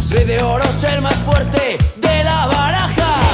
Rey de oros, el más fuerte de la baraja.